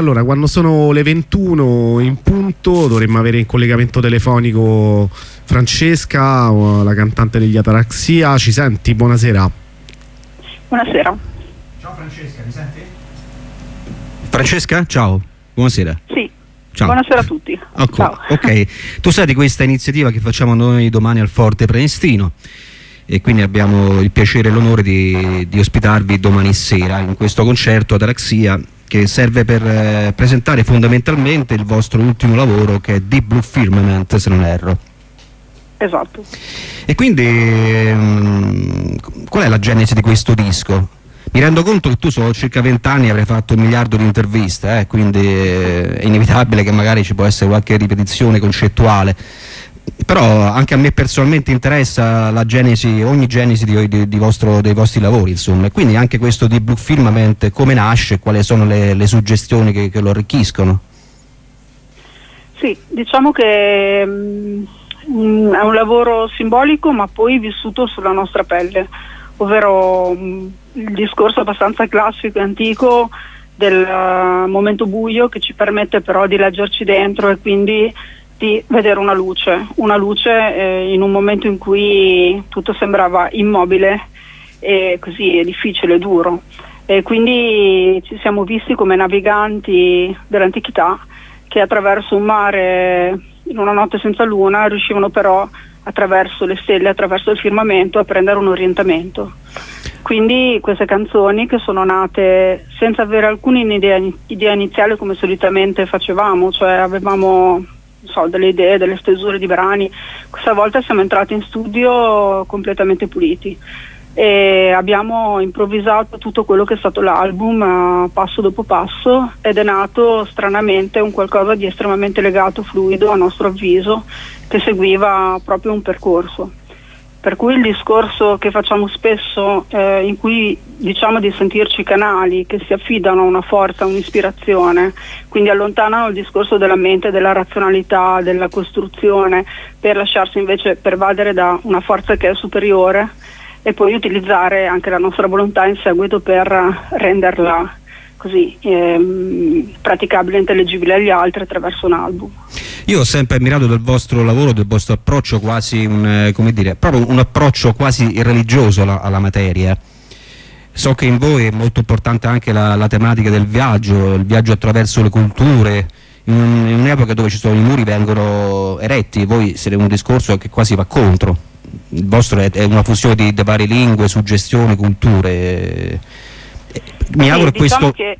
allora quando sono le 21 in punto dovremmo avere in collegamento telefonico Francesca, la cantante degli Ataraxia. Ci senti? Buonasera. Buonasera. Ciao Francesca, mi senti? Francesca, ciao, buonasera. Sì, ciao. Buonasera a tutti. Ciao. Ok, tu sai di questa iniziativa che facciamo noi domani al Forte Prenestino e quindi abbiamo il piacere e l'onore di ospitarvi domani sera in questo concerto Ataraxia, che serve per presentare fondamentalmente il vostro ultimo lavoro, che è Deep Blue Firmament, se non erro. Esatto. E quindi qual è la genesi di questo disco? Mi rendo conto che tu sono circa 20 anni avrai fatto 1 miliardo di interviste, quindi è inevitabile che magari ci può essere qualche ripetizione concettuale, però anche a me personalmente interessa la genesi, ogni genesi dei vostri lavori, insomma, e quindi anche questo di Blue Firmament come nasce, quali sono le suggestioni che lo arricchiscono? Sì, diciamo che è un lavoro simbolico ma poi vissuto sulla nostra pelle, ovvero il discorso abbastanza classico e antico del momento buio, che ci permette però di leggerci dentro e quindi di vedere una luce in un momento in cui tutto sembrava immobile e così difficile, duro, e quindi ci siamo visti come naviganti dell'antichità che attraverso un mare in una notte senza luna riuscivano però attraverso le stelle, attraverso il firmamento, a prendere un orientamento. Quindi queste canzoni, che sono nate senza avere alcuna idea iniziale come solitamente facevamo, cioè avevamo delle idee, delle stesure di brani, questa volta siamo entrati in studio completamente puliti e abbiamo improvvisato tutto quello che è stato l'album passo dopo passo, ed è nato stranamente un qualcosa di estremamente legato, fluido a nostro avviso, che seguiva proprio un percorso. Per cui il discorso che facciamo spesso, in cui diciamo di sentirci canali che si affidano a una forza, a un'ispirazione, quindi allontanano il discorso della mente, della razionalità, della costruzione, per lasciarsi invece pervadere da una forza che è superiore, e poi utilizzare anche la nostra volontà in seguito per renderla così praticabile e intelligibile agli altri attraverso un album. Io ho sempre ammirato del vostro lavoro, del vostro approccio quasi proprio un approccio quasi religioso alla materia. So che in voi è molto importante anche la tematica del viaggio, il viaggio attraverso le culture, in un'epoca dove ci sono i muri vengono eretti, voi siete un discorso che quasi va contro. Il vostro è una fusione di varie lingue, suggestioni, culture. Mi auguro diciamo questo. Che...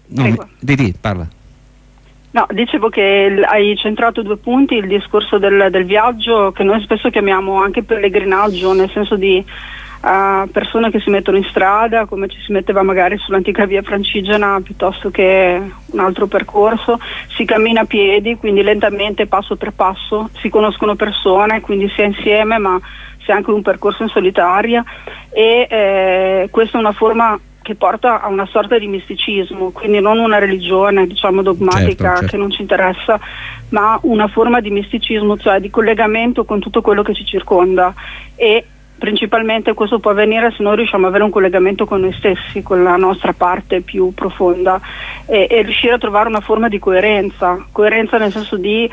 Parla. No, dicevo che hai centrato 2 punti: il discorso del viaggio, che noi spesso chiamiamo anche pellegrinaggio, nel senso di persone che si mettono in strada, come ci si metteva magari sull'antica via Francigena, piuttosto che un altro percorso. Si cammina a piedi, quindi lentamente, passo per passo, si conoscono persone, quindi si è insieme, ma si è anche un percorso in solitaria, e questa è una forma che porta a una sorta di misticismo, quindi non una religione diciamo dogmatica, certo. Che non ci interessa, ma una forma di misticismo, cioè di collegamento con tutto quello che ci circonda, e principalmente questo può avvenire se noi riusciamo ad avere un collegamento con noi stessi, con la nostra parte più profonda, e riuscire a trovare una forma di coerenza nel senso di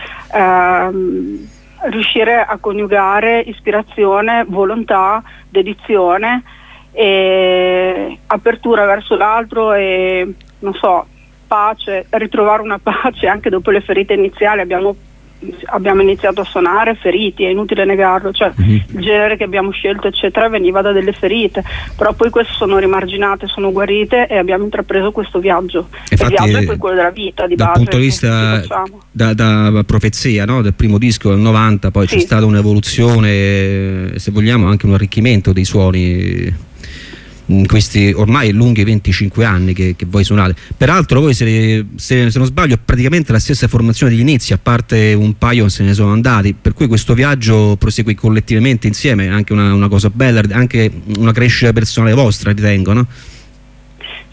riuscire a coniugare ispirazione, volontà, dedizione e apertura verso l'altro, e non so, pace, ritrovare una pace anche dopo le ferite iniziali. Abbiamo iniziato a suonare feriti, è inutile negarlo, cioè il genere che abbiamo scelto eccetera veniva da delle ferite, però poi queste sono rimarginate, sono guarite, e abbiamo intrapreso questo viaggio. Infatti, il viaggio è poi quello della vita di dal base, punto di vista da profezia, no? Del primo disco del 90, poi c'è stata un'evoluzione, se vogliamo anche un arricchimento dei suoni in questi ormai lunghi 25 anni che voi suonate. Peraltro voi se non sbaglio praticamente la stessa formazione degli inizi, a parte un paio se ne sono andati, per cui questo viaggio prosegue collettivamente insieme, è anche una cosa bella, anche una crescita personale vostra, ritengo, no?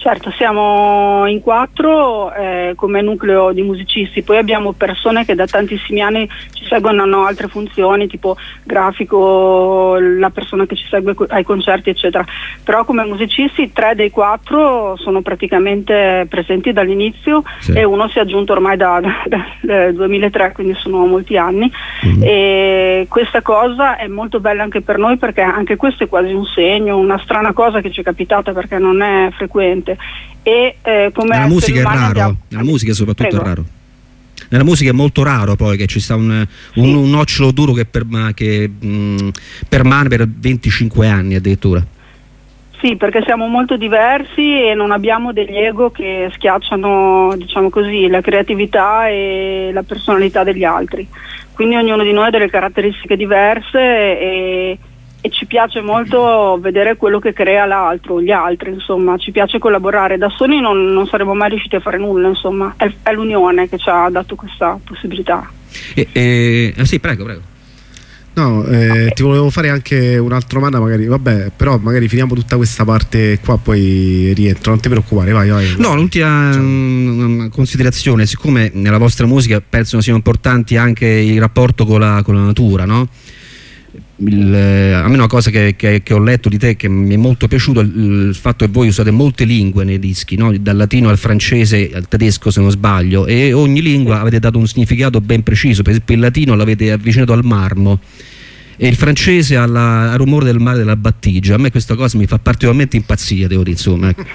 Certo, siamo in 4 come nucleo di musicisti, poi abbiamo persone che da tantissimi anni ci seguono, hanno altre funzioni tipo grafico, la persona che ci segue ai concerti eccetera, però come musicisti 3 dei 4 sono praticamente presenti dall'inizio, sì. E uno si è aggiunto ormai dal 2003, quindi sono molti anni, e questa cosa è molto bella anche per noi, perché anche questo è quasi un segno, una strana cosa che ci è capitata perché non è frequente. E come nella musica è raro, nella musica soprattutto. Prego. È raro. Nella musica è molto raro poi che ci sta un nocciolo duro che permane per 25 anni addirittura. Sì, perché siamo molto diversi e non abbiamo degli ego che schiacciano, diciamo così, la creatività e la personalità degli altri. Quindi ognuno di noi ha delle caratteristiche diverse e ci piace molto vedere quello che crea l'altro, gli altri, insomma, ci piace collaborare. Da soli non saremmo mai riusciti a fare nulla, insomma, è l'unione che ci ha dato questa possibilità. Sì, prego. No, okay. Ti volevo fare anche un'altra domanda, magari, vabbè, però magari finiamo tutta questa parte qua, poi rientro, non ti preoccupare, vai. No, l'ultima considerazione, siccome nella vostra musica penso siano importanti anche il rapporto con la natura, no? A me una cosa che ho letto di te che mi è molto piaciuto è il fatto che voi usate molte lingue nei dischi, no? Dal latino al francese al tedesco se non sbaglio, e ogni lingua avete dato un significato ben preciso. Per esempio il latino l'avete avvicinato al marmo e il francese al rumore del mare della battigia. A me questa cosa mi fa particolarmente impazzire, devo dire, insomma, ecco.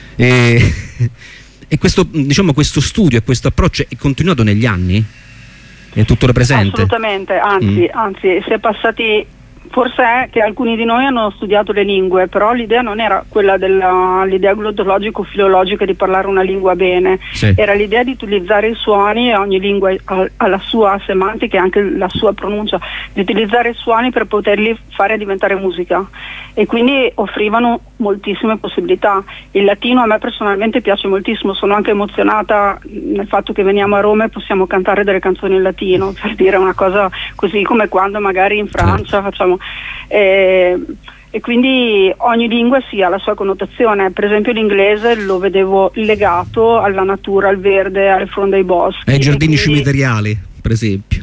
E questo, diciamo, questo studio e questo approccio è continuato negli anni? È tuttora presente? Assolutamente, anzi si è passati, forse è che alcuni di noi hanno studiato le lingue, però l'idea non era quella l'idea glottologico-filologica di parlare una lingua bene, sì. Era l'idea di utilizzare i suoni, e ogni lingua ha la sua semantica e anche la sua pronuncia, di utilizzare i suoni per poterli fare diventare musica, e quindi offrivano moltissime possibilità. Il latino a me personalmente piace moltissimo, sono anche emozionata nel fatto che veniamo a Roma e possiamo cantare delle canzoni in latino, per dire una cosa così, come quando magari in Francia facciamo e quindi ogni lingua sì ha la sua connotazione. Per esempio l'inglese lo vedevo legato alla natura, al verde, alle fronde ai boschi, ai giardini cimiteriali, per esempio.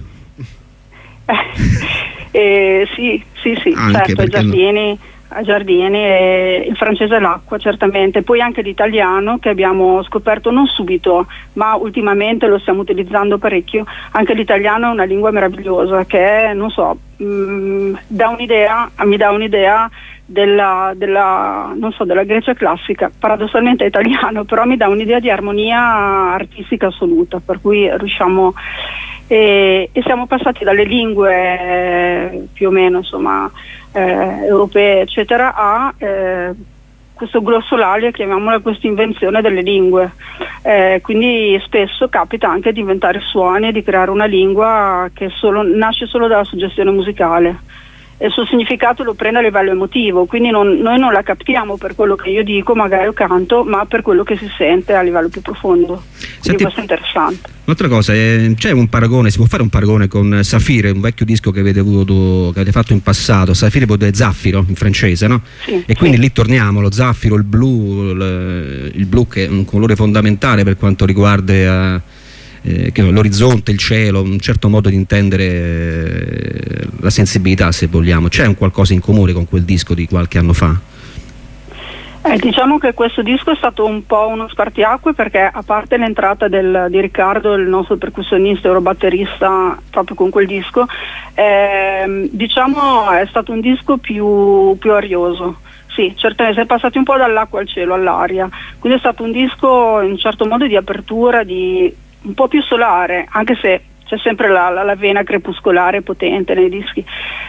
Sì, certo, ai giardini, e il francese è l'acqua, certamente. Poi anche l'italiano, che abbiamo scoperto non subito, ma ultimamente lo stiamo utilizzando parecchio. Anche l'italiano è una lingua meravigliosa che, non so, mi dà un'idea della Grecia classica. Paradossalmente è italiano, però mi dà un'idea di armonia artistica assoluta, per cui riusciamo, e siamo passati dalle lingue più o meno, insomma, europee eccetera, a questo glossolalia, chiamiamola, questa invenzione delle lingue, quindi spesso capita anche di inventare suoni e di creare una lingua che nasce solo dalla suggestione musicale, e il suo significato lo prende a livello emotivo, quindi noi non la captiamo per quello che io dico, magari o canto, ma per quello che si sente a livello più profondo. Quindi questo è interessante. Un'altra cosa, c'è un paragone, si può fare un paragone con Safire, un vecchio disco che avete fatto in passato, Safire vuol dire zaffiro in francese, no? Sì, e quindi lì torniamo, lo zaffiro, il blu che è un colore fondamentale per quanto riguarda l'orizzonte, il cielo, un certo modo di intendere la sensibilità, se vogliamo. C'è un qualcosa in comune con quel disco di qualche anno fa? Diciamo che questo disco è stato un po' uno spartiacque, perché a parte l'entrata di Riccardo, il nostro percussionista e eurobatterista, proprio con quel disco, diciamo è stato un disco più arioso. Sì, certamente si è passati un po' dall'acqua al cielo, all'aria, quindi è stato un disco in un certo modo di apertura, un po' più solare, anche se c'è sempre la vena crepuscolare potente nei dischi,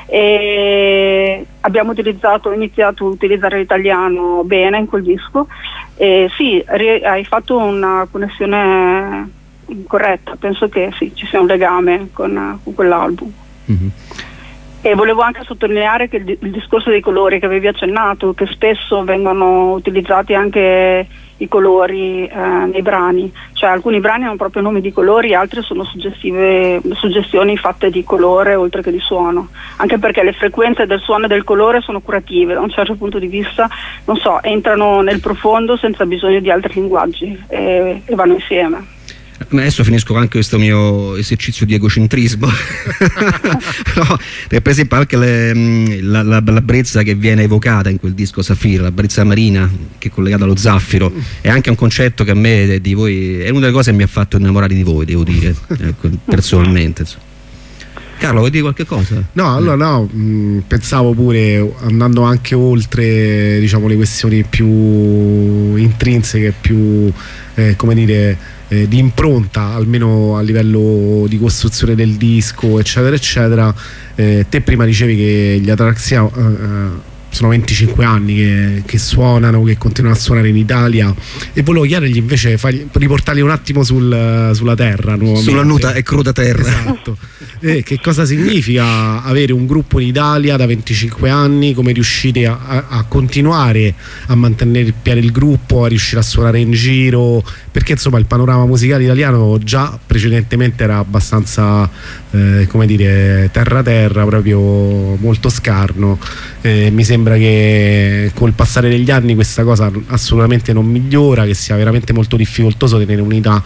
e abbiamo iniziato a utilizzare l'italiano bene in quel disco, e sì, hai fatto una connessione corretta, penso che sì, ci sia un legame con quell'album. E volevo anche sottolineare che il discorso dei colori che avevi accennato, che spesso vengono utilizzati anche i colori nei brani, cioè alcuni brani hanno proprio nomi di colori, altri sono suggestioni fatte di colore oltre che di suono, anche perché le frequenze del suono e del colore sono curative da un certo punto di vista, non so, entrano nel profondo senza bisogno di altri linguaggi e vanno insieme. Adesso finisco anche questo mio esercizio di egocentrismo. No, per esempio anche la brezza che viene evocata in quel disco Safira, la brezza marina che è collegata allo zaffiro, è anche un concetto che a me di voi è una delle cose che mi ha fatto innamorare di voi, devo dire, ecco, personalmente, insomma. Carlo, vuoi dire qualche cosa? No, allora no, pensavo pure, andando anche oltre, diciamo, le questioni più intrinseche, più come dire, di impronta, almeno a livello di costruzione del disco, eccetera eccetera. Te prima dicevi che gli Ataraxia sono 25 anni che suonano, che continuano a suonare in Italia, e volevo chiedergli invece, riportarli un attimo sulla terra nuovamente. Sulla nuda e cruda terra. Esatto. Che cosa significa avere un gruppo in Italia da 25 anni, come riuscite a continuare a mantenere in piedi il gruppo, a riuscire a suonare in giro, perché insomma il panorama musicale italiano già precedentemente era abbastanza come dire, terra proprio molto scarno. Mi sembra che col passare degli anni questa cosa assolutamente non migliora, che sia veramente molto difficoltoso tenere unità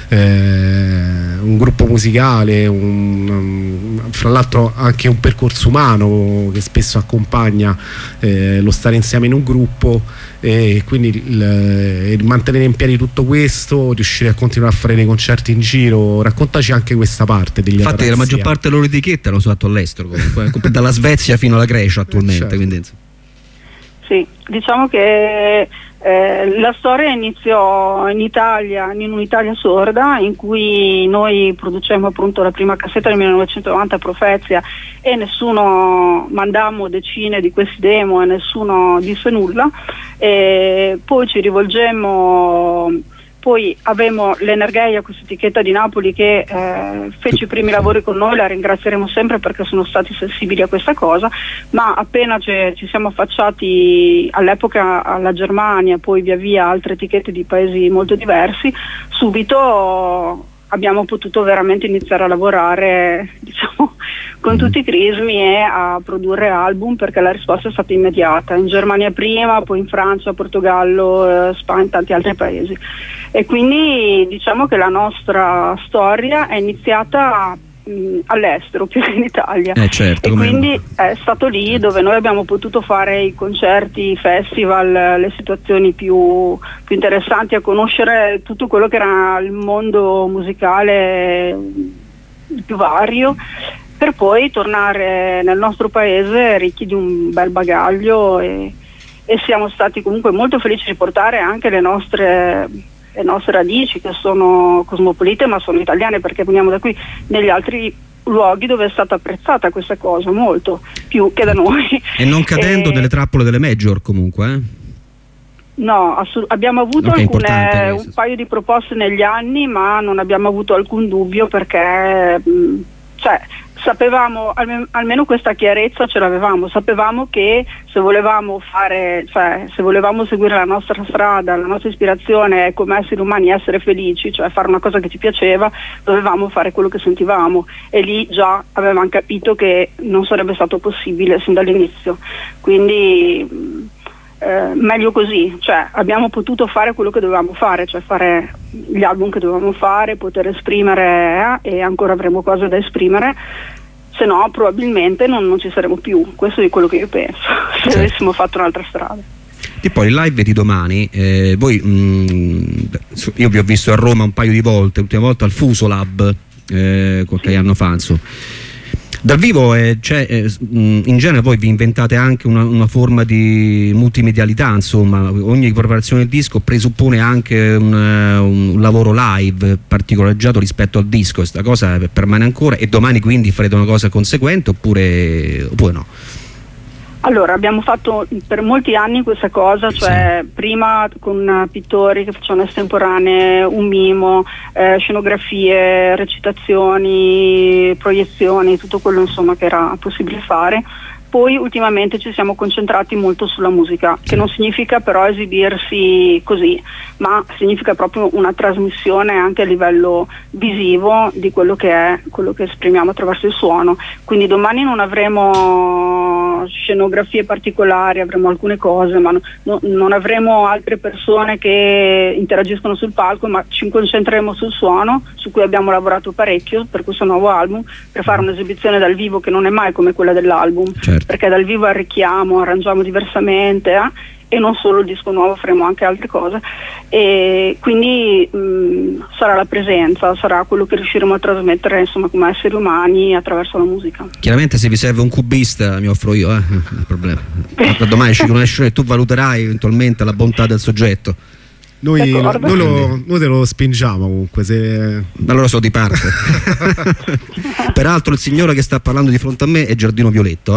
un gruppo musicale, fra l'altro anche un percorso umano che spesso accompagna lo stare insieme in un gruppo, e quindi il mantenere in piedi tutto questo, riuscire a continuare a fare dei concerti in giro. Raccontaci anche questa parte degli Infatti la maggior parte delle loro etichette hanno fatto all'estero comunque, dalla Svezia fino alla Grecia attualmente, certo. Quindi, sì, diciamo che la storia iniziò in Italia, in un'Italia sorda, in cui noi producemmo appunto la prima cassetta nel 1990, Profezia, e mandammo decine di questi demo e nessuno disse nulla, e poi ci rivolgemmo. Poi avevamo l'Energeia, questa etichetta di Napoli, che fece i primi lavori con noi, la ringrazieremo sempre perché sono stati sensibili a questa cosa, ma appena ci siamo affacciati all'epoca alla Germania, poi via via altre etichette di paesi molto diversi, subito abbiamo potuto veramente iniziare a lavorare, diciamo, con tutti i crismi e a produrre album, perché la risposta è stata immediata, in Germania prima, poi in Francia, Portogallo, Spagna e tanti altri paesi. E quindi diciamo che la nostra storia è iniziata all'estero più che in Italia, certo, e quindi è stato lì dove noi abbiamo potuto fare i concerti, i festival, le situazioni più interessanti, a conoscere tutto quello che era il mondo musicale più vario, per poi tornare nel nostro paese ricchi di un bel bagaglio, e siamo stati comunque molto felici di portare anche le nostre radici, che sono cosmopolite ma sono italiane, perché veniamo da qui, negli altri luoghi dove è stata apprezzata questa cosa molto più che da noi, e non cadendo nelle trappole delle major comunque, No, abbiamo avuto un paio di proposte negli anni, ma non abbiamo avuto alcun dubbio, perché sapevamo, almeno questa chiarezza ce l'avevamo, sapevamo che se volevamo se volevamo seguire la nostra strada, la nostra ispirazione come esseri umani, essere felici, cioè fare una cosa che ci piaceva, dovevamo fare quello che sentivamo, e lì già avevamo capito che non sarebbe stato possibile sin dall'inizio, quindi meglio così, cioè abbiamo potuto fare quello che dovevamo fare, cioè fare gli album che dovevamo fare, poter esprimere e ancora avremo cose da esprimere, se no probabilmente non ci saremo più. Questo è quello che io penso, se avessimo fatto un'altra strada. E poi il live di domani, voi io vi ho visto a Roma un paio di volte, l'ultima volta al Fuso Lab qualche anno fa, insomma. Dal vivo in genere poi vi inventate anche una forma di multimedialità, insomma, ogni preparazione del disco presuppone anche un lavoro live particolareggiato rispetto al disco. Questa cosa permane ancora, e domani quindi farete una cosa conseguente oppure no? Allora, abbiamo fatto per molti anni questa cosa, cioè prima con pittori che facevano estemporanee, un mimo, scenografie, recitazioni, proiezioni, tutto quello insomma che era possibile fare. Poi ultimamente ci siamo concentrati molto sulla musica, che non significa però esibirsi così, ma significa proprio una trasmissione anche a livello visivo di quello che esprimiamo attraverso il suono. Quindi domani non avremo scenografie particolari, avremo alcune cose, ma non avremo altre persone che interagiscono sul palco, ma ci concentreremo sul suono, su cui abbiamo lavorato parecchio per questo nuovo album, per fare un'esibizione dal vivo che non è mai come quella dell'album. Certo. Perché dal vivo arricchiamo, arrangiamo diversamente e non solo il disco nuovo, faremo anche altre cose, e quindi sarà la presenza, sarà quello che riusciremo a trasmettere insomma come esseri umani attraverso la musica. Chiaramente se vi serve un cubista mi offro io, il problema. Domani ci conoscerai e tu valuterai eventualmente la bontà del soggetto. Noi te lo spingiamo comunque. Allora sono di parte. Peraltro il signore che sta parlando di fronte a me è Giardino Violetto,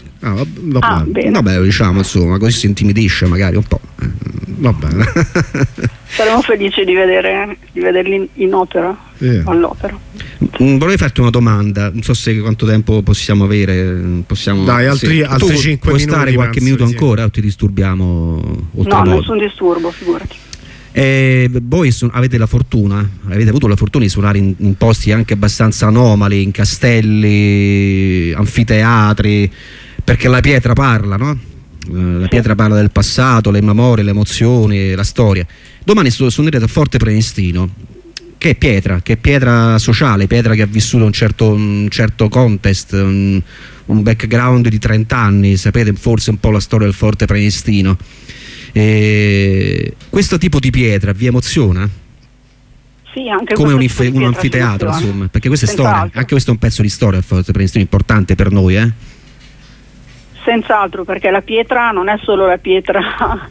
vabbè, diciamo insomma, così si intimidisce magari un po'. Va bene. Saremo felici di vederli in opera, all'opera. Vorrei farti una domanda, non so se quanto tempo possiamo avere. Dai, altri 5 minuti. Puoi stare qualche minuto ancora o ti disturbiamo? No, nessun disturbo, figurati. Voi avete avuto la fortuna di suonare in posti anche abbastanza anomali, in castelli, anfiteatri, perché la pietra parla, no? La pietra parla del passato, le memorie, le emozioni, la storia. Domani suonerete a Forte Prenestino, che è pietra sociale, pietra che ha vissuto un certo context, un background di 30 anni, sapete forse un po' la storia del Forte Prenestino. Questo tipo di pietra vi emoziona? Sì, anche come un anfiteatro, insomma, perché questa è storia, anche questo è un pezzo di storia, il Forte Prenestino, importante per noi, Senz'altro, perché la pietra non è solo la pietra,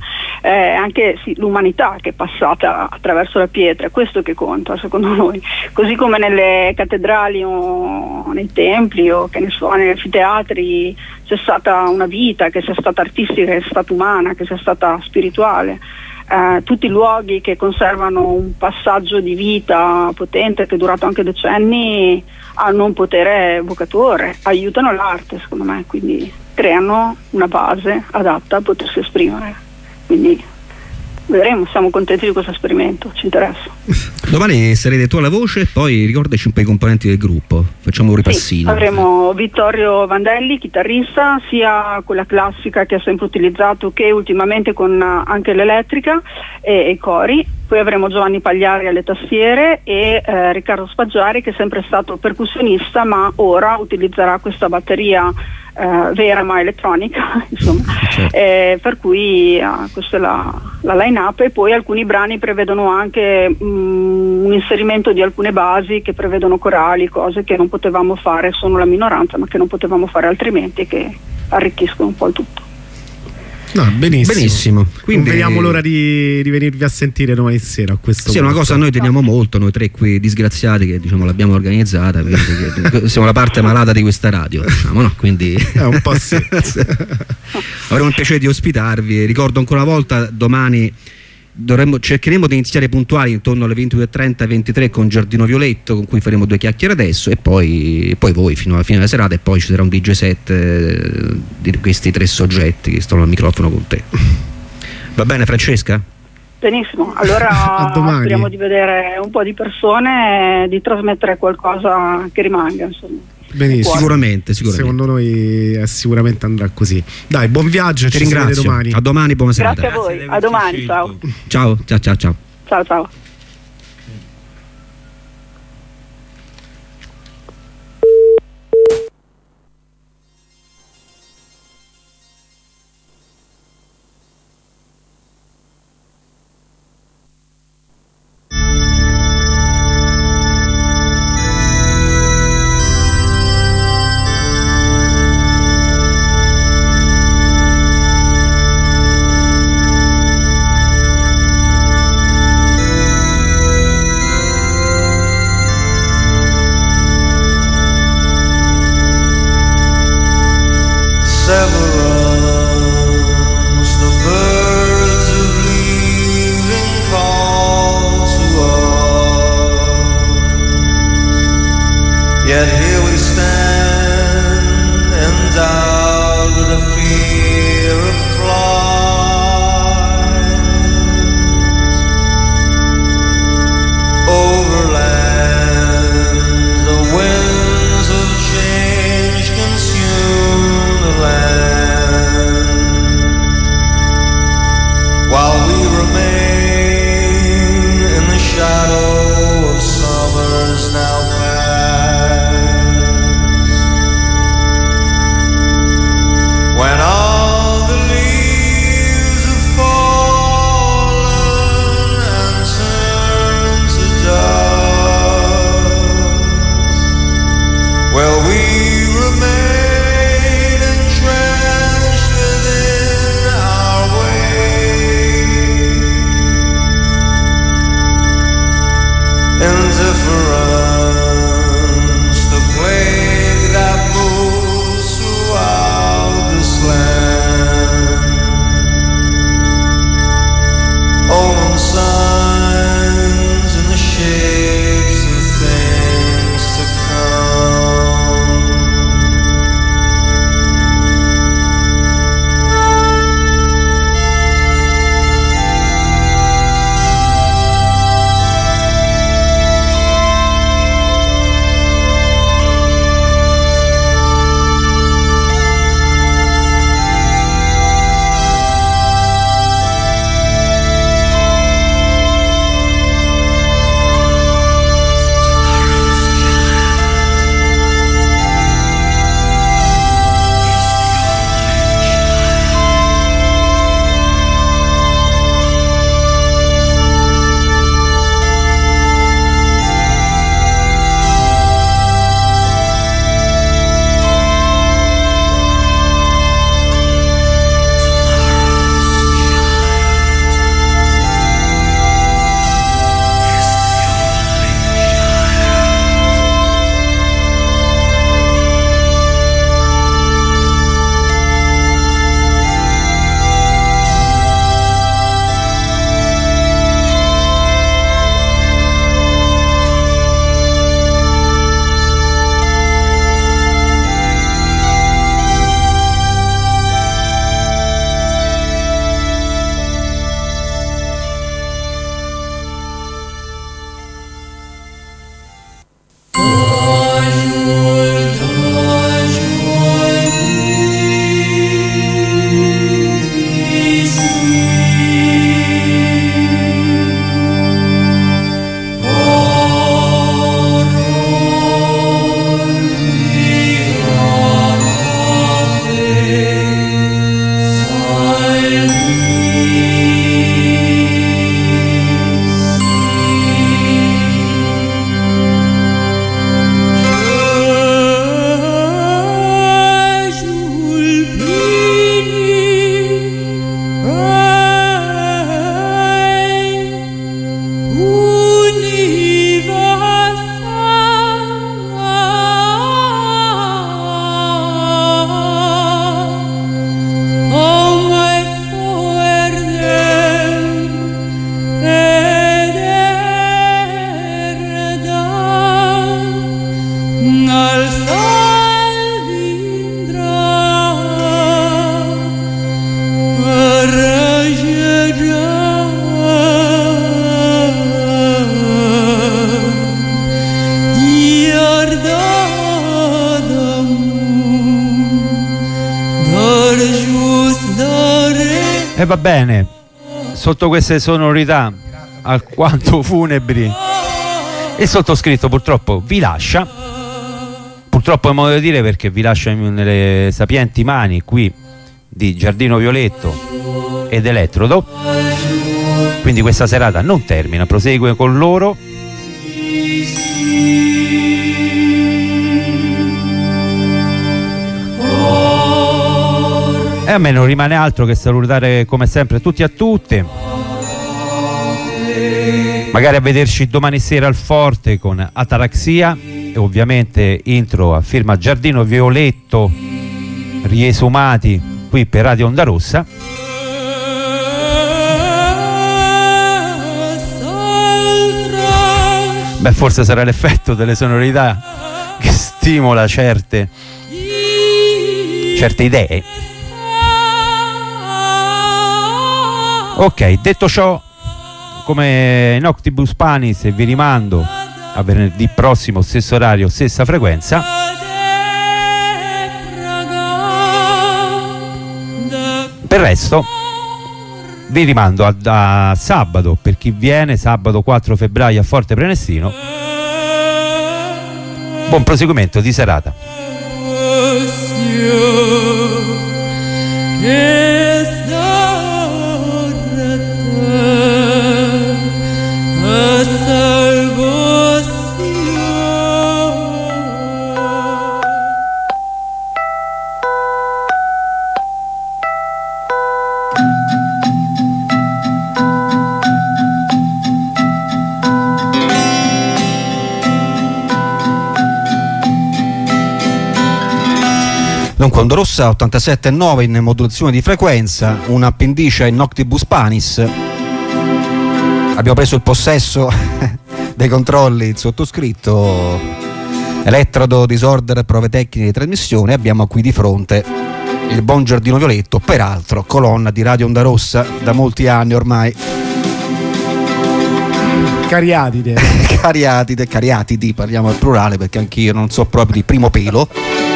è anche l'umanità che è passata attraverso la pietra, è questo che conta secondo noi, così come nelle cattedrali o nei templi o che ne so, negli anfiteatri c'è stata una vita, che sia stata artistica, che sia stata umana, che sia stata spirituale. Tutti i luoghi che conservano un passaggio di vita potente che è durato anche decenni hanno un potere evocatore, aiutano l'arte secondo me, quindi creano una base adatta a potersi esprimere, quindi vedremo, siamo contenti di questo esperimento, ci interessa. Domani sarete tu alla voce, poi ricordaci un po' i componenti del gruppo, facciamo un ripassino. Sì, avremo Vittorio Vandelli, chitarrista, sia quella classica che ha sempre utilizzato che ultimamente con anche l'elettrica e i cori. Poi avremo Giovanni Pagliari alle tastiere e Riccardo Spaggiari, che è sempre stato percussionista ma ora utilizzerà questa batteria vera ma elettronica, insomma. Certo. Per cui questa è la line-up, e poi alcuni brani prevedono anche un inserimento di alcune basi che prevedono corali, cose che non potevamo fare, sono la minoranza ma che non potevamo fare altrimenti, che arricchiscono un po' il tutto. No, benissimo. Quindi non vediamo l'ora di venirvi a sentire domani sera a questo punto. È una cosa a noi teniamo molto, noi tre qui disgraziati che diciamo l'abbiamo organizzata, siamo la parte malata di questa radio, diciamo, no? Quindi un po' sì. Avremo il piacere di ospitarvi. Ricordo ancora una volta, domani cercheremo di iniziare puntuali intorno alle 22:30-23 con Giardino Violetto, con cui faremo 2 chiacchiere adesso, e poi voi fino alla fine della serata, e poi ci sarà un DJ set di questi 3 soggetti che stanno al microfono con te. Va bene, Francesca? Benissimo, allora speriamo di vedere un po' di persone e di trasmettere qualcosa che rimanga, insomma. Benissimo. Sicuramente. Secondo noi sicuramente andrà così. Dai, buon viaggio, ti ringrazio. Domani. A domani, buona serata. Grazie a voi, a domani, ciao. Ciao. E va bene, sotto queste sonorità alquanto funebri, il sottoscritto purtroppo vi lascia. Purtroppo è modo di dire, perché vi lascia nelle sapienti mani qui di Giardino Violetto ed Elettrodo. Quindi questa serata non termina, prosegue con loro. E a me non rimane altro che salutare come sempre tutti e tutte, magari a vederci domani sera al Forte con Ataraxia, e ovviamente intro a firma Giardino Violetto, riesumati qui per Radio Onda Rossa. Beh, forse sarà l'effetto delle sonorità che stimola certe idee. Ok, detto ciò, come Noctibus Panis, vi rimando a venerdì prossimo, stesso orario, stessa frequenza. Per il resto vi rimando a sabato, per chi viene, sabato 4 febbraio a Forte Prenestino. Buon proseguimento di serata. Dunque Onda Rossa 87.9 in modulazione di frequenza, una appendice in Noctibus Panis. Abbiamo preso il possesso dei controlli, il sottoscritto, Elettrodo, disordine, prove tecniche di trasmissione. Abbiamo qui di fronte il buon Giardino Violetto, peraltro colonna di Radio Onda Rossa da molti anni ormai. Cariatide, parliamo al plurale perché anch'io non so proprio di primo pelo.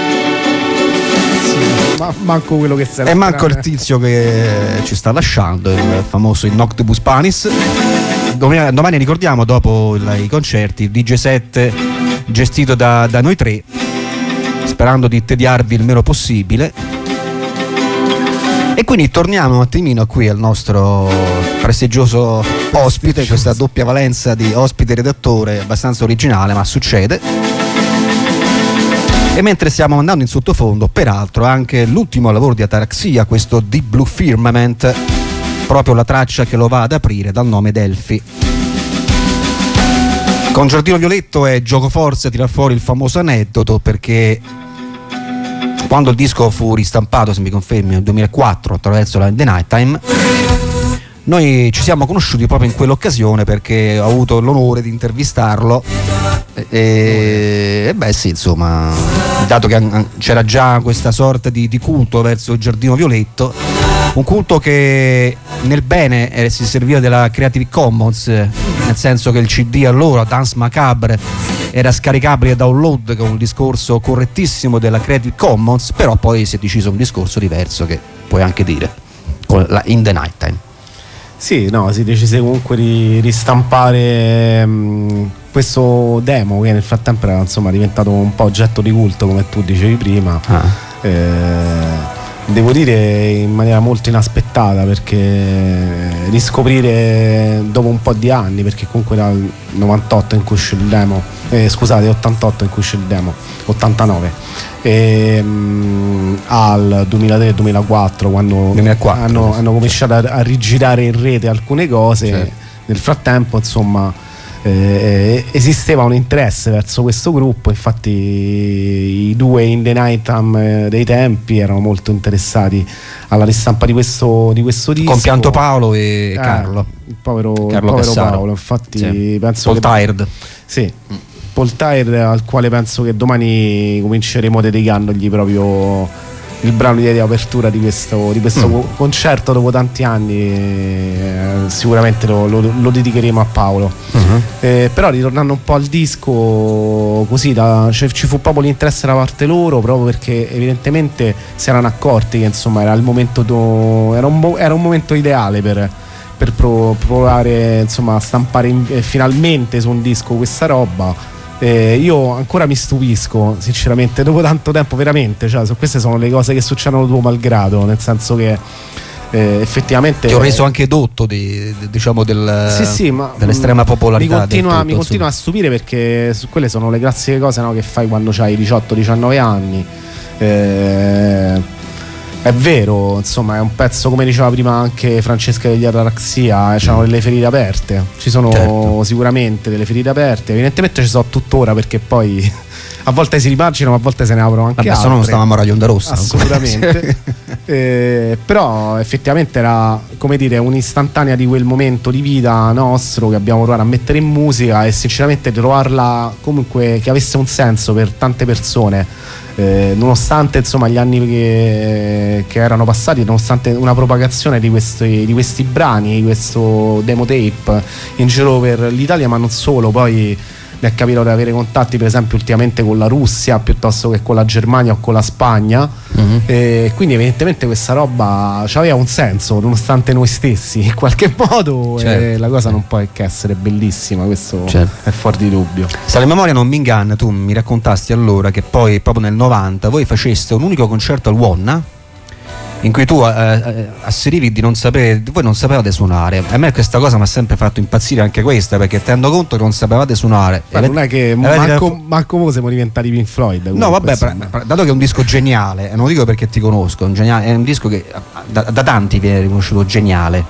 Manco quello che serve. E manco il tizio che ci sta lasciando, il famoso Noctibus Panis. Domani ricordiamo, dopo i concerti, il DJ set gestito da noi tre, sperando di tediarvi il meno possibile. E quindi torniamo un attimino qui al nostro prestigioso ospite, questa doppia valenza di ospite e redattore abbastanza originale, ma succede. E mentre stiamo andando in sottofondo, peraltro, anche l'ultimo lavoro di Ataraxia, questo Deep Blue Firmament, proprio la traccia che lo va ad aprire dal nome Delphi. Con Giardino Violetto è gioco forza tirar fuori il famoso aneddoto, perché quando il disco fu ristampato, se mi confermi, nel 2004 attraverso la The Nighttime, noi ci siamo conosciuti proprio in quell'occasione, perché ho avuto l'onore di intervistarlo e beh sì, insomma, dato che c'era già questa sorta di culto verso il Giardino Violetto, un culto che nel bene si serviva della Creative Commons, nel senso che il CD allora, Dance Macabre, era scaricabile da download con un discorso correttissimo della Creative Commons, però poi si è deciso un discorso diverso che puoi anche dire con la In The Nighttime. Sì, no, si decise comunque di ristampare questo demo, che nel frattempo era, insomma, diventato un po' oggetto di culto, come tu dicevi prima. Devo dire in maniera molto inaspettata, perché riscoprire dopo un po' di anni, perché comunque era il 98 in cui uscì il demo, scusate, 88 in cui uscì il demo, 89, al 2003-2004 quando 2004, hanno cominciato a rigirare in rete alcune cose. Sì. Nel frattempo, insomma, esisteva un interesse verso questo gruppo, infatti i due In The Nighttime dei tempi erano molto interessati alla ristampa di questo disco, Compianto Paolo e Carlo, il povero Cassaro. Paolo, infatti, sì. Paul Penso Tired. Sì, Paul Tired, al quale penso che domani cominceremo dedicandogli proprio il brano di apertura di questo concerto dopo tanti anni. Sicuramente lo dedicheremo a Paolo. Però ritornando un po' al disco, così ci fu proprio l'interesse da parte loro, proprio perché evidentemente si erano accorti che insomma era il momento era un momento ideale per provare insomma a stampare finalmente su un disco questa roba. Io ancora mi stupisco sinceramente dopo tanto tempo, veramente, cioè, queste sono le cose che succedono tuo malgrado, nel senso che effettivamente ti ho reso anche dotto diciamo dell'estrema popolarità. Mi continua a stupire, perché quelle sono le classiche cose, no, che fai quando hai 18-19 anni. È vero, insomma, è un pezzo, come diceva prima anche Francesca degli Ataraxia, c'hanno delle ferite aperte, ci sono sicuramente delle ferite aperte, evidentemente ci sono tuttora, perché poi a volte si rimarginano, ma a volte se ne aprono anche altre. Se no non stavamo a Radio Onda Rossa. Assolutamente. Però effettivamente era, come dire, un'istantanea di quel momento di vita nostro che abbiamo provato a mettere in musica, e sinceramente trovarla comunque che avesse un senso per tante persone. Nonostante insomma gli anni che erano passati, nonostante una propagazione di questi brani, di questo demo tape in giro per l'Italia, ma non solo, poi mi è capitato di avere contatti per esempio ultimamente con la Russia piuttosto che con la Germania o con la Spagna, quindi evidentemente questa roba aveva un senso nonostante noi stessi in qualche modo, e la cosa non può che essere bellissima, questo è fuori di dubbio. Se la memoria non mi inganna, tu mi raccontasti allora che poi proprio nel 90 voi faceste un unico concerto al Wonna in cui tu asserivi di non sapere, voi non sapevate suonare. A me questa cosa mi ha sempre fatto impazzire, anche questa, perché tenendo conto che non sapevate suonare. Ma non è che manco voi siamo diventati Pink Floyd. No, vabbè, dato che è un disco geniale, non lo dico perché ti conosco, è un disco che da tanti viene riconosciuto geniale.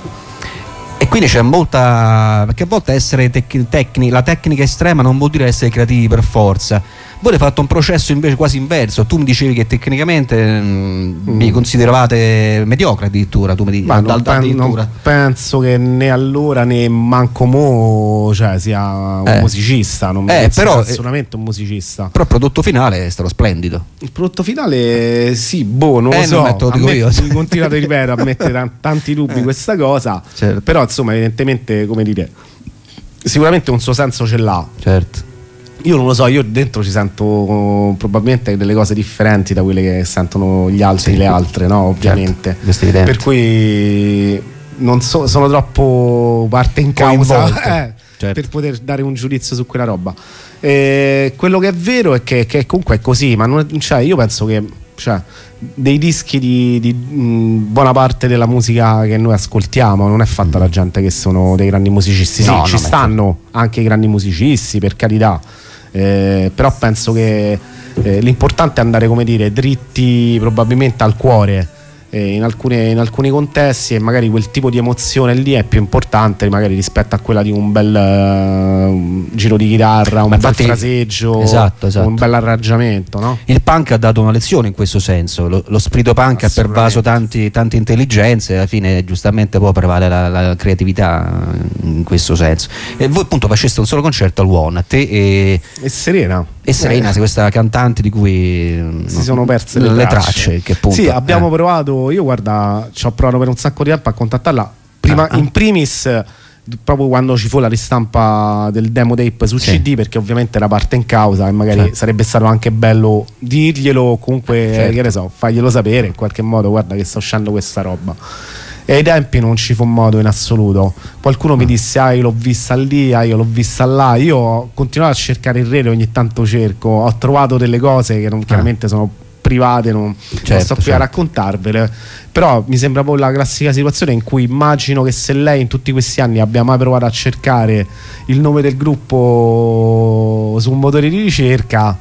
E quindi c'è molta, perché a volte essere la tecnica estrema non vuol dire essere creativi per forza. Voi avete fatto un processo invece quasi inverso. Tu mi dicevi che tecnicamente vi consideravate mediocre addirittura. Tu mi dici, non penso che né allora né manco mo sia un musicista. Non mi però assolutamente un musicista. Però il prodotto finale è stato splendido. Il prodotto finale sì, non lo so. Mi continuate, ripeto, a mettere tanti dubbi questa cosa. Certo. Però insomma evidentemente, come dire, sicuramente un suo senso ce l'ha. Certo. Io non lo so, io dentro ci sento probabilmente delle cose differenti da quelle che sentono gli altri, le altre, no? Ovviamente. Certo, per cui non sono troppo parte in causa per poter dare un giudizio su quella roba. Quello che è vero è che comunque è così, ma io penso che dei dischi di buona parte della musica che noi ascoltiamo non è fatta da gente che sono dei grandi musicisti. Sì, ci stanno anche i grandi musicisti, per carità. Però penso che l'importante è andare, come dire, dritti probabilmente al cuore in alcuni contesti, e magari quel tipo di emozione lì è più importante magari rispetto a quella di un bel giro di chitarra, un bel fraseggio, esatto. un bel arrangiamento, no? Il punk ha dato una lezione in questo senso, lo spirito punk ha pervaso tante intelligenze, alla fine giustamente poi prevale la creatività in questo senso. E voi appunto faceste un solo concerto al One, te e Serena, questa cantante di cui si sono perse le tracce. Che appunto, sì, abbiamo provato. Io guarda, ci ho provato per un sacco di tempo a contattarla prima, in primis proprio quando ci fu la ristampa del demo tape su CD, perché ovviamente era parte in causa e magari sarebbe stato anche bello dirglielo, comunque che ne so, farglielo sapere in qualche modo, guarda che sta uscendo questa roba. E ai tempi non ci fu modo in assoluto. Qualcuno mi disse io l'ho vista lì, io l'ho vista là. Io ho continuato a cercare in rete, ogni tanto cerco, ho trovato delle cose che chiaramente sono private, non sto qui a raccontarvele, però mi sembra poi la classica situazione in cui immagino che se lei in tutti questi anni abbia mai provato a cercare il nome del gruppo su un motore di ricerca,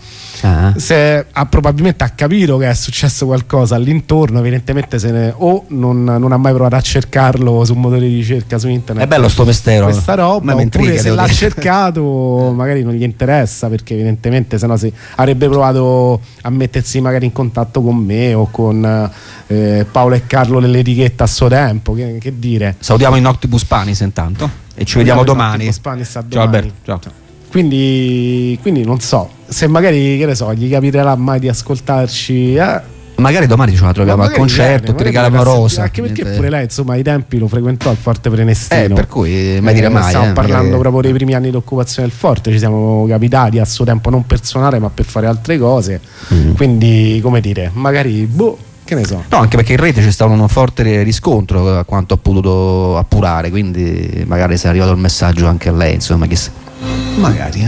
se probabilmente ha capito che è successo qualcosa all'intorno, evidentemente o non ha mai provato a cercarlo su un motore di ricerca su internet. È bello sto mistero, questa roba, oppure se l'ha cercato magari non gli interessa, perché evidentemente sennò avrebbe provato a mettersi magari in contatto con me o con Paolo e Carlo dell'etichetta a suo tempo, che dire. Salutiamo i Noctibus Panis intanto e ci vediamo domani. Ciao Alberto, ciao. Quindi non so, se magari, che ne so, gli capiterà mai di ascoltarci, Magari domani ce la troviamo al concerto, ti regala una rosa. Anche perché pure lei, insomma, ai tempi lo frequentò al Forte Prenestino. Per cui mai dire mai. Stiamo parlando proprio dei primi anni di occupazione del Forte, ci siamo capitati a suo tempo non per suonare ma per fare altre cose. Quindi, come dire, magari che ne so. No, anche perché in rete c'è stato un forte riscontro a quanto ho potuto appurare, quindi magari se è arrivato il messaggio anche a lei, insomma, chissà. Magari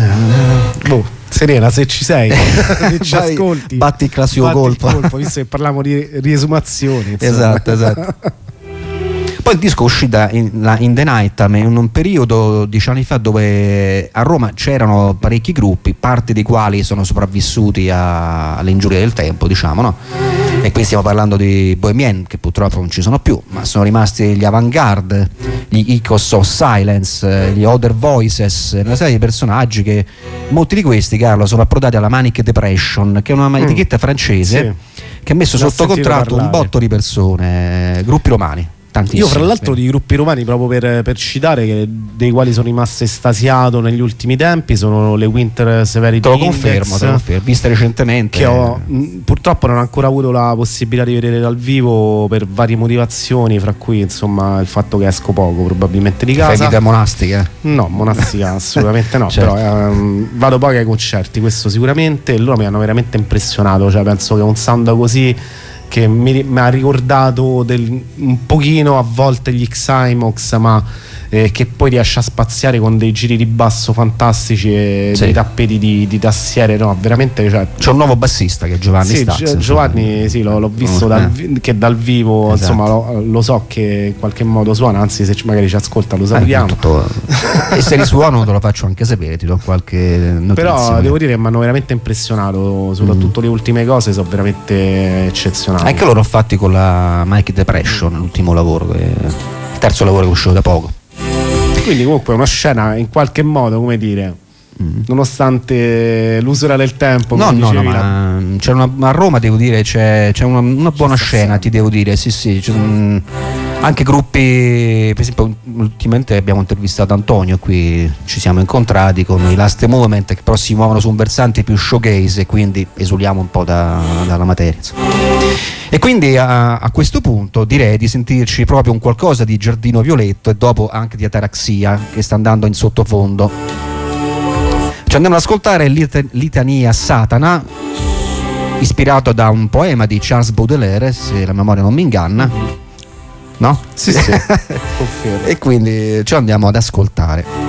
Serena, se ci sei, se ci ascolti, batti il classico colpo, visto che parliamo di riesumazioni. Esatto. Poi il disco è uscito in The Night in un periodo 10 anni fa dove a Roma c'erano parecchi gruppi, parte dei quali sono sopravvissuti alle ingiurie del tempo, diciamo, no? E qui stiamo parlando di Bohemian, che purtroppo non ci sono più, ma sono rimasti gli Avantgarde, gli Echoes of Silence, gli Other Voices, una serie di personaggi che molti di questi, Carlo, sono approdati alla Manic Depression, che è una etichetta francese che ha messo sotto contratto un botto di persone, gruppi romani. Tantissimo. Io fra l'altro di gruppi romani, proprio per citare, dei quali sono rimasto estasiato negli ultimi tempi, sono le Winter Severity Te lo confermo, viste recentemente, che purtroppo non ho ancora avuto la possibilità di vedere dal vivo per varie motivazioni, fra cui insomma il fatto che esco poco probabilmente di casa. Fai vita monastica? No, monastica assolutamente no. Certo. Però vado poco ai concerti, questo sicuramente, e loro mi hanno veramente impressionato, cioè penso che un sound così che mi ha ricordato un pochino a volte gli Xymox, ma che poi riesce a spaziare con dei giri di basso fantastici e dei tappeti di tastiere, no, veramente, cioè, c'è un nuovo bassista che è Giovanni Stazzi. Giovanni l'ho visto che dal vivo, esatto. Insomma lo so che in qualche modo suona, anzi se magari ci ascolta lo salutiamo, e se risuono te lo faccio anche sapere, ti do qualche notizia. Però devo dire che mi hanno veramente impressionato, soprattutto le ultime cose sono veramente eccezionali. Anche loro ho fatti con la Manic Depression, l'ultimo lavoro, il terzo lavoro che è uscito da poco. Quindi comunque una scena in qualche modo, come dire, nonostante l'usura del tempo, no, ma c'è a Roma, devo dire, c'è una buona scena, ti devo dire, sì, anche gruppi, per esempio ultimamente abbiamo intervistato Antonio, qui ci siamo incontrati con i Last Movement, che però si muovono su un versante più showcase e quindi esuliamo un po' dalla materia, insomma. E quindi a questo punto direi di sentirci proprio un qualcosa di Giardino Violetto e dopo anche di Ataraxia, che sta andando in sottofondo. Ci andiamo ad ascoltare Litania Satana, ispirato da un poema di Charles Baudelaire, se la memoria non mi inganna, no? Sì. E quindi ci andiamo ad ascoltare.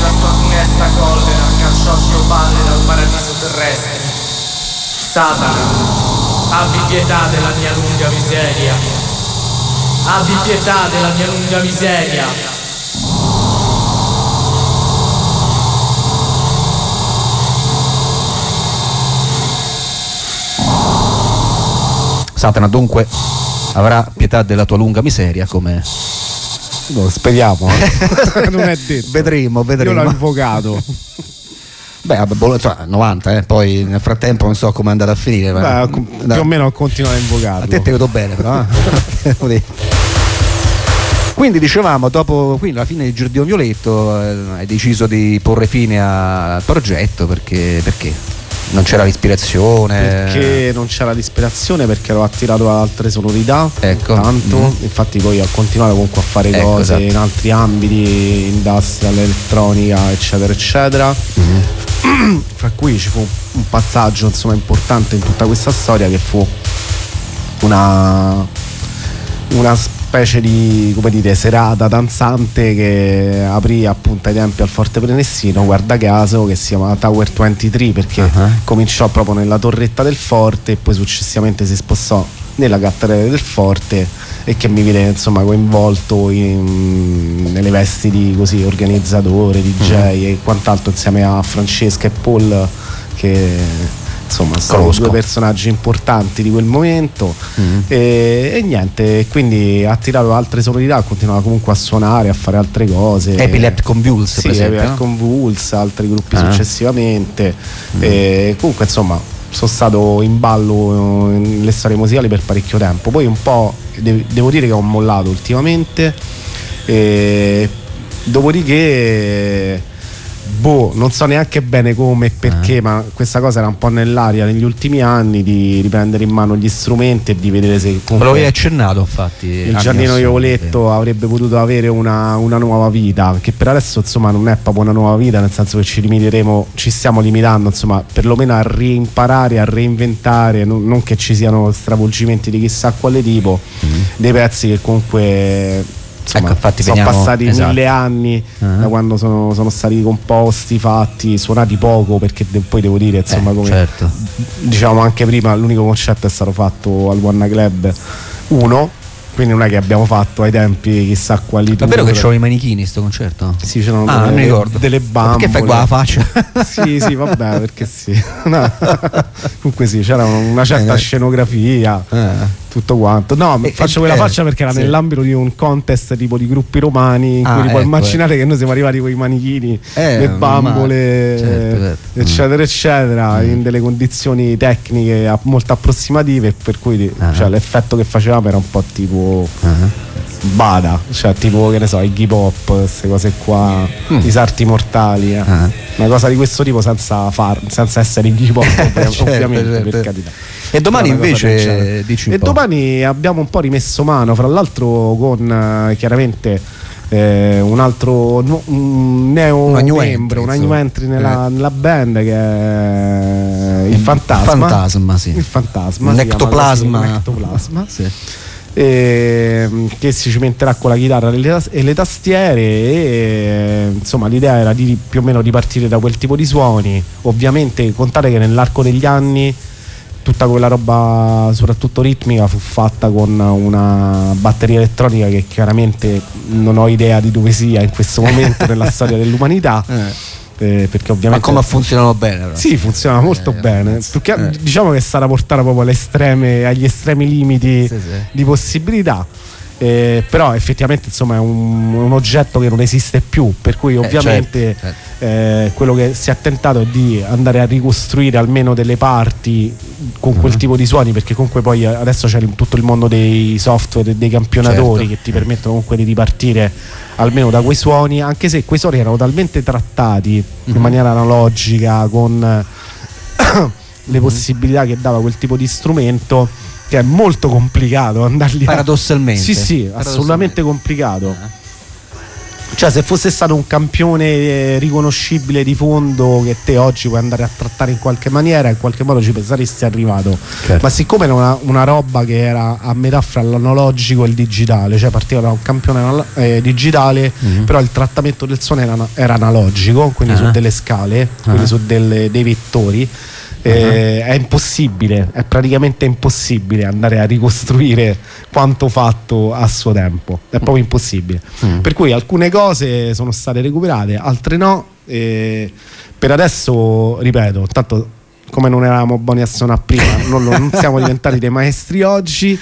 la sua funesta collera cacciò Dio Padre dal paradiso terrestre. Satana, abbi pietà della mia lunga miseria. Abbi pietà della mia lunga miseria. Satana dunque avrà pietà della tua lunga miseria, come... No, speriamo. Non è detto. Vedremo. Io l'ho invocato. Beh, insomma, 90, poi nel frattempo non so come è andata a finire. Beh, più o meno continuo a invocarlo. A te vedo bene, però. Quindi dicevamo, dopo la fine di Giardino Violetto, hai deciso di porre fine al progetto perché? Non c'era l'ispirazione? Perché non c'era l'ispirazione, perché ero attirato da altre sonorità, ecco. Tanto. Infatti poi ho continuato comunque a fare cose, esatto, in altri ambiti, industrial, elettronica, eccetera eccetera. Fra cui ci fu un passaggio insomma importante in tutta questa storia, che fu una specie di, come dite, serata danzante che aprì appunto ai tempi al Forte Prenestino, guarda caso, che si chiama Tower 23, perché cominciò proprio nella torretta del forte e poi successivamente si spostò nella cattedrale del forte, e che mi vide insomma coinvolto nelle vesti di così organizzatore, DJ e quant'altro, insieme a Francesca e Paul, che insomma sono due personaggi importanti di quel momento. E niente, quindi ha tirato altre sonorità, continuava comunque a suonare, a fare altre cose. Epileptic Convulse, sì, per esempio, Epileptic Convulse, altri gruppi successivamente. E comunque insomma sono stato in ballo nelle storie musicali per parecchio tempo. Poi un po' devo dire che ho mollato ultimamente, dopodiché non so neanche bene come e perché, ma questa cosa era un po' nell'aria negli ultimi anni, di riprendere in mano gli strumenti e di vedere se me lo hai accennato, infatti, il Giardino Violetto avrebbe potuto avere una nuova vita, che per adesso insomma non è proprio una nuova vita, nel senso che ci stiamo limitando insomma perlomeno a reimparare, a reinventare, non che ci siano stravolgimenti di chissà quale tipo, dei pezzi che comunque insomma, infatti sono passati 1000 anni da quando sono stati composti, fatti, suonati poco, perché poi devo dire insomma come certo, diciamo anche prima, l'unico concerto è stato fatto al One Club 1, quindi non è che abbiamo fatto ai tempi chissà quali tour. È vero che c'erano i manichini sto concerto? Sì, c'erano non mi ricordo. Delle bambole. Perché fai qua la faccia? sì, vabbè, perché sì. No. Comunque sì, c'era una certa scenografia, tutto quanto. No, faccio quella faccia perché era nell'ambito di un contest tipo di gruppi romani, in cui puoi immaginare che noi siamo arrivati con i manichini, le bambole, certo. Eccetera eccetera, in delle condizioni tecniche molto approssimative, per cui cioè, l'effetto che facevamo era un po' tipo Bada, cioè tipo, che ne so, Iggy Pop, queste cose qua, i Sarti Mortali, una cosa di questo tipo, senza essere Iggy Pop, ovviamente, certo. per carità. E domani invece dici un po'. Domani abbiamo un po' rimesso mano, fra l'altro con chiaramente un altro una new entry nella band, che è il Fantasma, sì. Il Fantasma, Nectoplasma, sì. Che si cimenterà con la chitarra e le tastiere, e insomma l'idea era più o meno di partire da quel tipo di suoni. Ovviamente contate che nell'arco degli anni tutta quella roba, soprattutto ritmica, fu fatta con una batteria elettronica che chiaramente non ho idea di dove sia in questo momento nella storia dell'umanità. Perché ovviamente, ma come funzionano bene, però. Sì, funziona molto bene, diciamo che è stata portata proprio agli estremi limiti di possibilità, però effettivamente insomma è un oggetto che non esiste più, per cui ovviamente certo. Quello che si è tentato è di andare a ricostruire almeno delle parti con quel tipo di suoni, perché comunque poi adesso c'è tutto il mondo dei software e dei campionatori, che ti permettono comunque di ripartire almeno da quei suoni, anche se quei suoni erano talmente trattati in maniera analogica, con le possibilità che dava quel tipo di strumento, che è molto complicato andarli paradossalmente. Sì, assolutamente complicato. Cioè, se fosse stato un campione riconoscibile di fondo che te oggi puoi andare a trattare in qualche maniera, in qualche modo ci saresti arrivato. Certo. Ma siccome era una roba che era a metà fra l'analogico e il digitale, cioè partiva da un campione digitale, però il trattamento del suono era analogico, quindi su delle scale, quindi su dei vettori. È impossibile, è praticamente impossibile andare a ricostruire quanto fatto a suo tempo, è proprio impossibile. Per cui alcune cose sono state recuperate, altre no. Per adesso, ripeto, tanto come non eravamo buoni a suonare prima, non siamo diventati dei maestri oggi.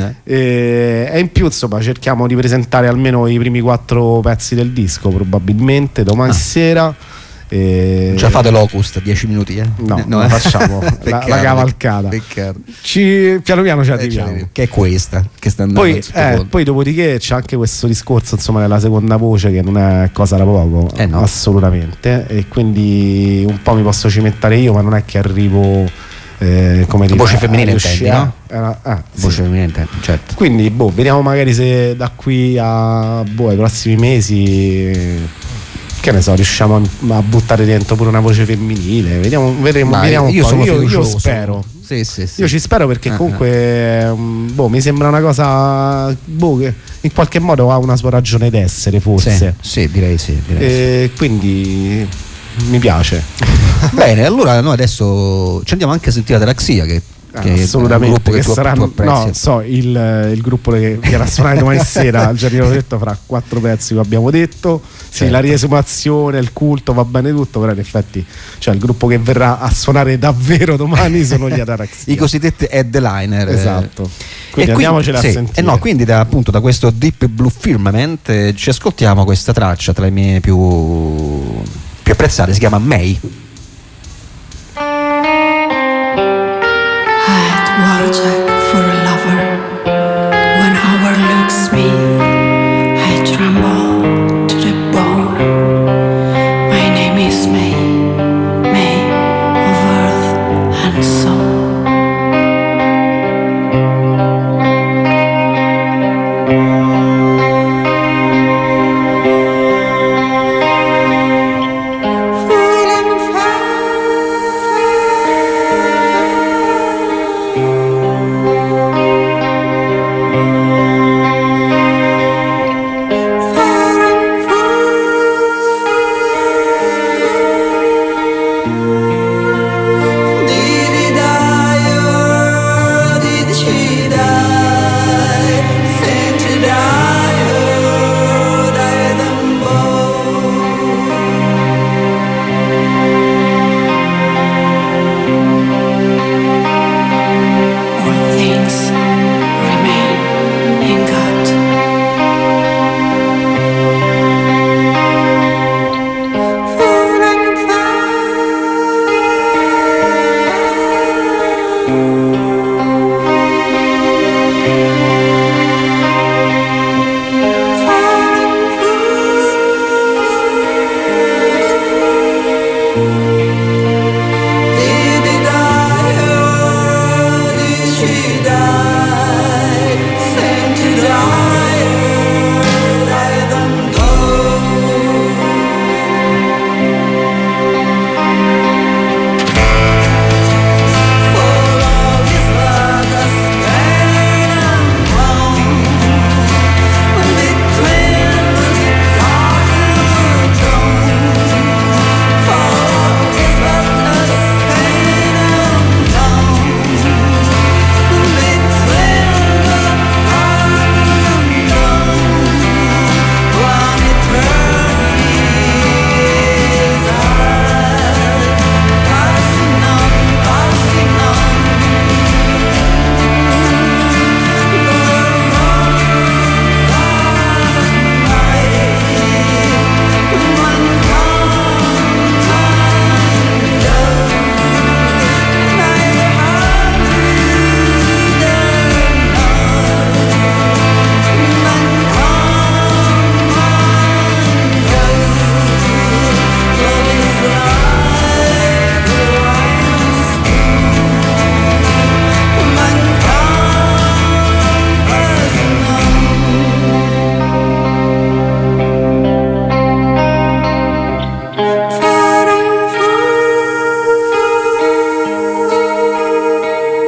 E in più, insomma, cerchiamo di presentare almeno i primi 4 pezzi del disco, probabilmente domani sera. Già fate Locust 10 minuti? No, non facciamo la cavalcata. Piano piano ci arriviamo. Che è questa che sta andando poi dopodiché c'è anche questo discorso, insomma, della seconda voce, che non è cosa da poco, no. Assolutamente, e quindi un po' mi posso cimentare io, ma non è che arrivo come dire, voce femminile intendi, no? Voce sì. femminile, certo. Quindi vediamo magari se da qui ai prossimi mesi, che ne so, riusciamo a buttare dentro pure una voce femminile. Vedremo io un po'. Sono io spero. Sì. Io ci spero, perché comunque mi sembra una cosa che in qualche modo ha una sua ragione d'essere, forse. Sì, direi sì. Quindi mi piace. Bene, allora noi adesso ci andiamo anche a sentire Ataraxia, che assolutamente, che saranno, il gruppo che viene a suonare domani sera al Giardino Detto, fra 4 pezzi che abbiamo detto. Sì, certo. La riesumazione, il culto, va bene tutto, però in effetti, cioè, il gruppo che verrà a suonare davvero domani sono gli Ataraxia, i cosiddetti headliner. Esatto. Quindi andiamocela a sentire. Quindi da questo Deep Blue Firmament ci ascoltiamo questa traccia tra le mie più apprezzate, si chiama May. Warjack for a lover. When our looks meet, I tremble to the bone. My name is May, May of earth and soul.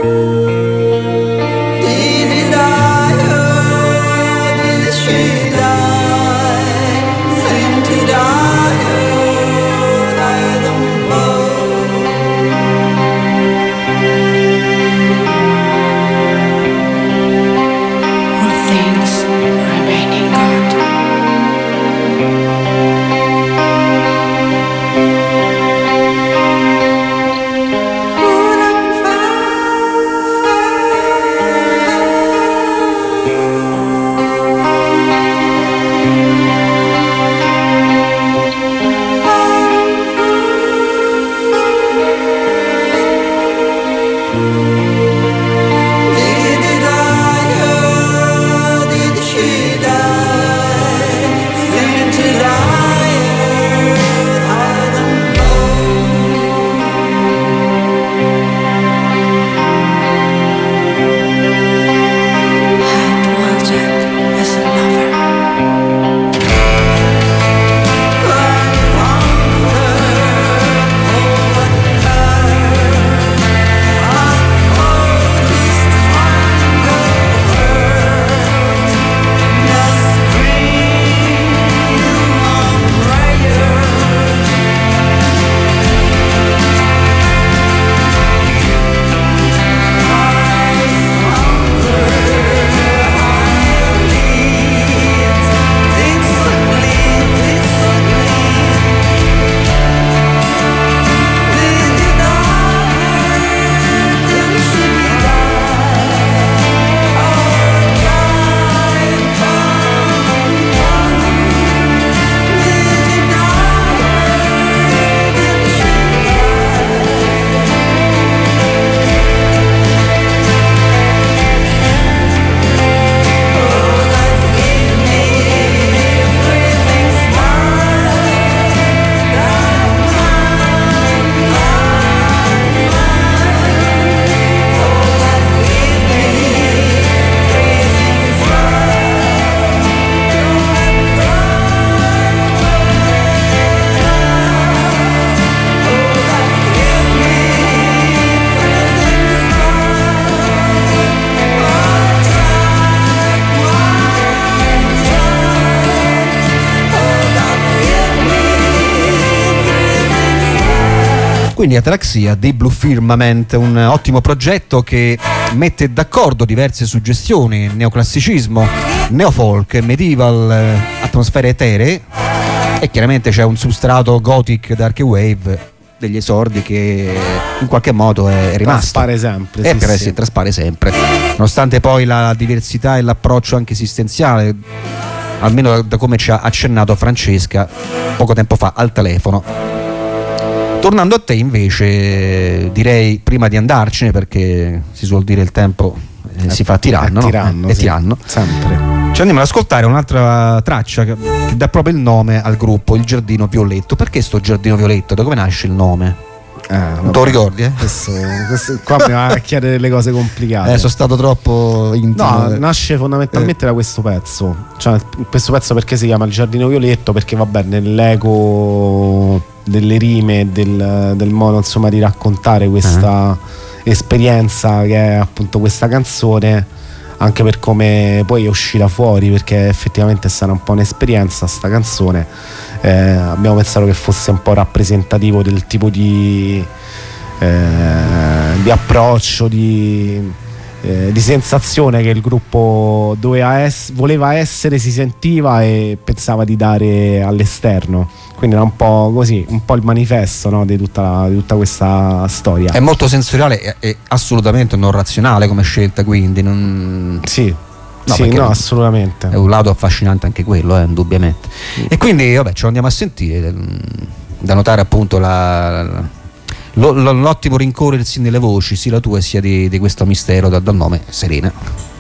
Quindi Ataraxia dei Blue Firmament, un ottimo progetto che mette d'accordo diverse suggestioni: neoclassicismo, neofolk, medieval, atmosfere eteree, e chiaramente c'è un substrato gothic dark wave degli esordi che in qualche modo è rimasto. Traspare sempre. Sì, traspare sempre. Nonostante poi la diversità e l'approccio anche esistenziale, almeno da come ci ha accennato Francesca poco tempo fa al telefono. Tornando a te invece, direi, prima di andarcene, perché si suol dire il tempo si fa tiranno, è tiranno, sempre. Ci andiamo ad ascoltare un'altra traccia che dà proprio il nome al gruppo, Il Giardino Violetto. Perché sto Giardino Violetto? Da dove nasce il nome? Non te lo ricordi? Questo qua mi va a chiedere le cose complicate. Sono stato troppo intimo. No, nasce fondamentalmente da questo pezzo. Cioè, questo pezzo perché si chiama Il Giardino Violetto? Perché vabbè, nell'eco delle rime, del modo insomma di raccontare questa esperienza che è appunto questa canzone, anche per come poi è uscita fuori, perché effettivamente è stata un po' un'esperienza sta canzone. Abbiamo pensato che fosse un po' rappresentativo del tipo di approccio, di sensazione che il gruppo voleva essere, si sentiva e pensava di dare all'esterno. Quindi era un po' così, un po' il manifesto, no, di tutta questa storia. È molto sensoriale e assolutamente non razionale come scelta, quindi non... Sì. No, assolutamente. È un lato affascinante anche quello, indubbiamente. E quindi vabbè, ce lo andiamo a sentire. Da notare appunto l'ottimo rincorrersi nelle voci, sia la tua sia di questo mistero dal nome Serena.